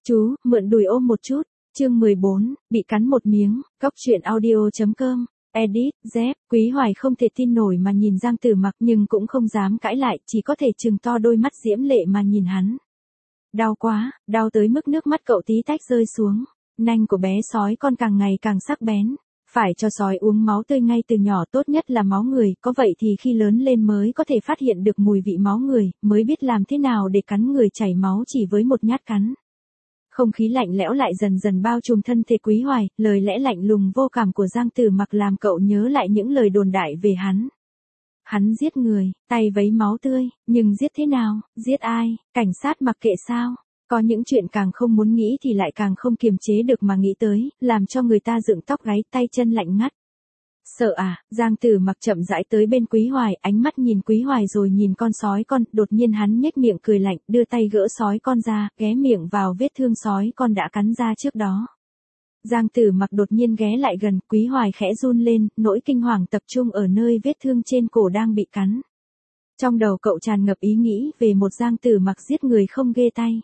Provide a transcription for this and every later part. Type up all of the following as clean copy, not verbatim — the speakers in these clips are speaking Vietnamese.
Chú, mượn đùi ôm một chút. Chương 14, bị cắn một miếng. Cóc truyện audio.com. Edit, Dép. Quý Hoài không thể tin nổi mà nhìn Giang Tử Mặc nhưng cũng không dám cãi lại, chỉ có thể trừng to đôi mắt diễm lệ mà nhìn hắn. Đau quá, đau tới mức nước mắt cậu tí tách rơi xuống. Nanh của bé sói con càng ngày càng sắc bén. Phải cho sói uống máu tươi ngay từ nhỏ, tốt nhất là máu người, có vậy thì khi lớn lên mới có thể phát hiện được mùi vị máu người, mới biết làm thế nào để cắn người chảy máu chỉ với một nhát cắn. Không khí lạnh lẽo lại dần dần bao trùm thân thể Quý Hoài, lời lẽ lạnh lùng vô cảm của Giang Tử Mặc làm cậu nhớ lại những lời đồn đại về hắn. Hắn giết người, tay vấy máu tươi, nhưng giết thế nào, giết ai, cảnh sát mặc kệ sao? Có những chuyện càng không muốn nghĩ thì lại càng không kiềm chế được mà nghĩ tới, làm cho người ta dựng tóc gáy, tay chân lạnh ngắt. Sợ à, Giang Tử Mặc chậm rãi tới bên Quý Hoài, ánh mắt nhìn Quý Hoài rồi nhìn con sói con, đột nhiên hắn nhếch miệng cười lạnh, đưa tay gỡ sói con ra, ghé miệng vào vết thương sói con đã cắn ra trước đó. Giang Tử Mặc đột nhiên ghé lại gần, Quý Hoài khẽ run lên, nỗi kinh hoàng tập trung ở nơi vết thương trên cổ đang bị cắn. Trong đầu cậu tràn ngập ý nghĩ về một Giang Tử Mặc giết người không ghê tay.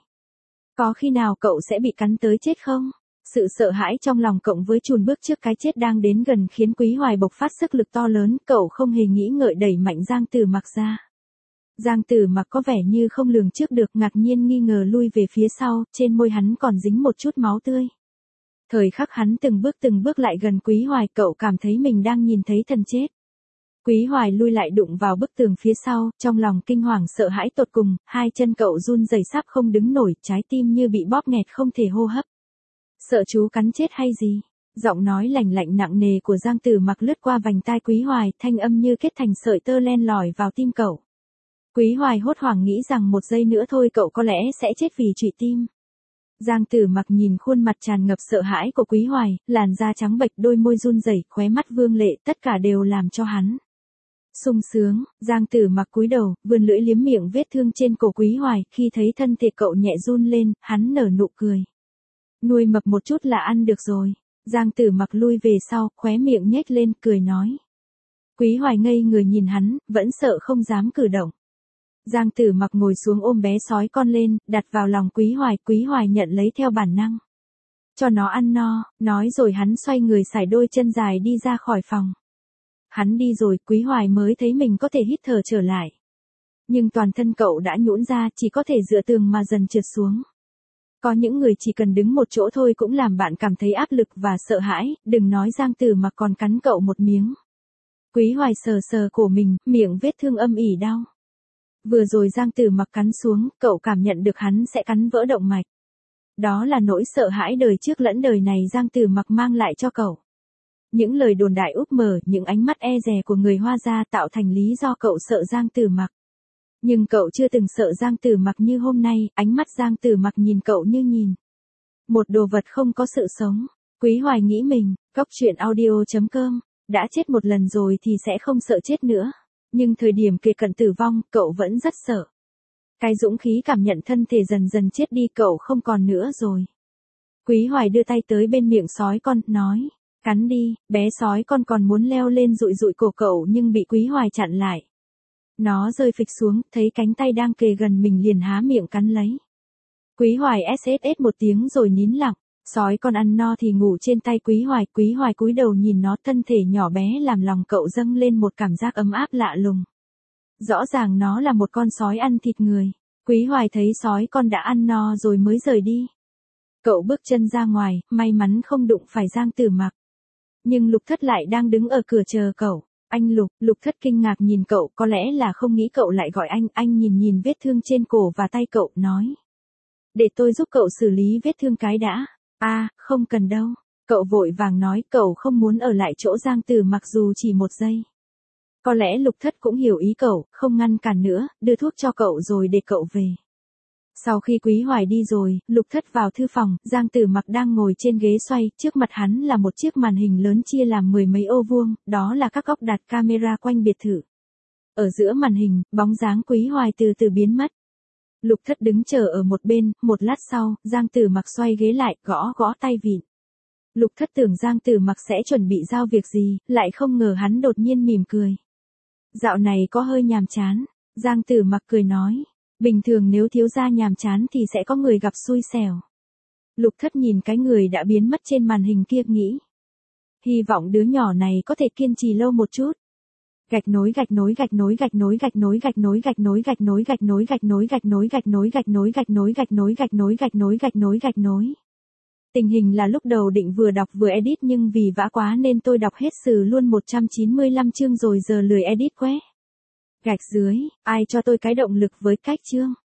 Có khi nào cậu sẽ bị cắn tới chết không? Sự sợ hãi trong lòng cộng với chùn bước trước cái chết đang đến gần khiến Quý Hoài bộc phát sức lực to lớn, cậu không hề nghĩ ngợi đẩy mạnh Giang Tử Mặc ra. Giang Tử Mặc có vẻ như không lường trước được, ngạc nhiên nghi ngờ lui về phía sau, trên môi hắn còn dính một chút máu tươi. Thời khắc hắn từng bước lại gần Quý Hoài, cậu cảm thấy mình đang nhìn thấy thần chết. Quý Hoài lui lại đụng vào bức tường phía sau, trong lòng kinh hoàng sợ hãi tột cùng, hai chân cậu run rẩy sắp không đứng nổi, trái tim như bị bóp nghẹt không thể hô hấp. Sợ chú cắn chết hay gì? Giọng nói lạnh lạnh nặng nề của Giang Tử Mặc lướt qua vành tai Quý Hoài, thanh âm như kết thành sợi tơ len lỏi vào tim cậu. Quý Hoài hốt hoảng nghĩ rằng một giây nữa thôi cậu có lẽ sẽ chết vì trụy tim. Giang Tử Mặc nhìn khuôn mặt tràn ngập sợ hãi của Quý Hoài, làn da trắng bệch, đôi môi run rẩy, khóe mắt vương lệ, tất cả đều làm cho hắn sung sướng. Giang Tử Mặc cúi đầu, vươn lưỡi liếm miệng vết thương trên cổ Quý Hoài, khi thấy thân thể cậu nhẹ run lên, hắn nở nụ cười. Nuôi mập một chút là ăn được rồi. Giang Tử Mặc lui về sau, khóe miệng nhếch lên, cười nói. Quý Hoài ngây người nhìn hắn, vẫn sợ không dám cử động. Giang Tử Mặc ngồi xuống ôm bé sói con lên, đặt vào lòng Quý Hoài nhận lấy theo bản năng. Cho nó ăn no, nói rồi hắn xoay người sải đôi chân dài đi ra khỏi phòng. Hắn đi rồi, Quý Hoài mới thấy mình có thể hít thở trở lại. Nhưng toàn thân cậu đã nhũn ra, chỉ có thể dựa tường mà dần trượt xuống. Có những người chỉ cần đứng một chỗ thôi cũng làm bạn cảm thấy áp lực và sợ hãi, đừng nói Giang Tử Mặc còn cắn cậu một miếng. Quý Hoài sờ sờ cổ mình, miệng vết thương âm ỉ đau. Vừa rồi Giang Tử Mặc cắn xuống, cậu cảm nhận được hắn sẽ cắn vỡ động mạch. Đó là nỗi sợ hãi đời trước lẫn đời này Giang Tử Mặc mang lại cho cậu. Những lời đồn đại úp mở, những ánh mắt e dè của người Hoa gia tạo thành lý do cậu sợ Giang Tử Mặc. Nhưng cậu chưa từng sợ Giang Tử Mặc như hôm nay, ánh mắt Giang Tử Mặc nhìn cậu như nhìn một đồ vật không có sự sống. Quý Hoài nghĩ mình, cóc truyện audio.com, đã chết một lần rồi thì sẽ không sợ chết nữa. Nhưng thời điểm kề cận tử vong, cậu vẫn rất sợ. Cái dũng khí cảm nhận thân thể dần dần chết đi cậu không còn nữa rồi. Quý Hoài đưa tay tới bên miệng sói con, nói. Cắn đi, bé sói con còn muốn leo lên dụi dụi cổ cậu nhưng bị Quý Hoài chặn lại. Nó rơi phịch xuống, thấy cánh tay đang kề gần mình liền há miệng cắn lấy. Quý Hoài sss một tiếng rồi nín lặng. Sói con ăn no thì ngủ trên tay Quý Hoài cúi đầu nhìn nó, thân thể nhỏ bé làm lòng cậu dâng lên một cảm giác ấm áp lạ lùng. Rõ ràng nó là một con sói ăn thịt người. Quý Hoài thấy sói con đã ăn no rồi mới rời đi. Cậu bước chân ra ngoài, may mắn không đụng phải Giang Tử Mặc. Nhưng Lục Thất lại đang đứng ở cửa chờ cậu. Anh Lục, Lục Thất kinh ngạc nhìn cậu, có lẽ là không nghĩ cậu lại gọi anh nhìn vết thương trên cổ và tay cậu, nói. Để tôi giúp cậu xử lý vết thương cái đã. Không cần đâu. Cậu vội vàng nói, cậu không muốn ở lại chỗ Giang Tử Mặc dù chỉ một giây. Có lẽ Lục Thất cũng hiểu ý cậu, không ngăn cản nữa, đưa thuốc cho cậu rồi để cậu về. Sau khi Quý Hoài đi rồi, Lục Thất vào thư phòng, Giang Tử Mặc đang ngồi trên ghế xoay, trước mặt hắn là một chiếc màn hình lớn chia làm 10 mấy ô vuông, đó là các góc đặt camera quanh biệt thự. Ở giữa màn hình, bóng dáng Quý Hoài từ từ biến mất. Lục Thất đứng chờ ở một bên, một lát sau, Giang Tử Mặc xoay ghế lại, gõ tay vịn. Lục Thất tưởng Giang Tử Mặc sẽ chuẩn bị giao việc gì, lại không ngờ hắn đột nhiên mỉm cười. Dạo này có hơi nhàm chán. Giang Tử Mặc cười nói. Bình thường nếu thiếu gia nhàm chán thì sẽ có người gặp xui xẻo. Lục Thất nhìn cái người đã biến mất trên màn hình kia nghĩ. Hy vọng đứa nhỏ này có thể kiên trì lâu một chút. Gạch nối gạch nối gạch nối gạch nối gạch nối gạch nối gạch nối gạch nối gạch nối gạch nối gạch nối gạch nối gạch nối gạch nối gạch nối gạch nối gạch nối gạch nối gạch nối. Tình hình là lúc đầu định vừa đọc vừa edit nhưng vì vã quá nên tôi đọc hết sử luôn 195 chương rồi giờ lười edit quét. Gạch dưới, ai cho tôi cái động lực với cách chương.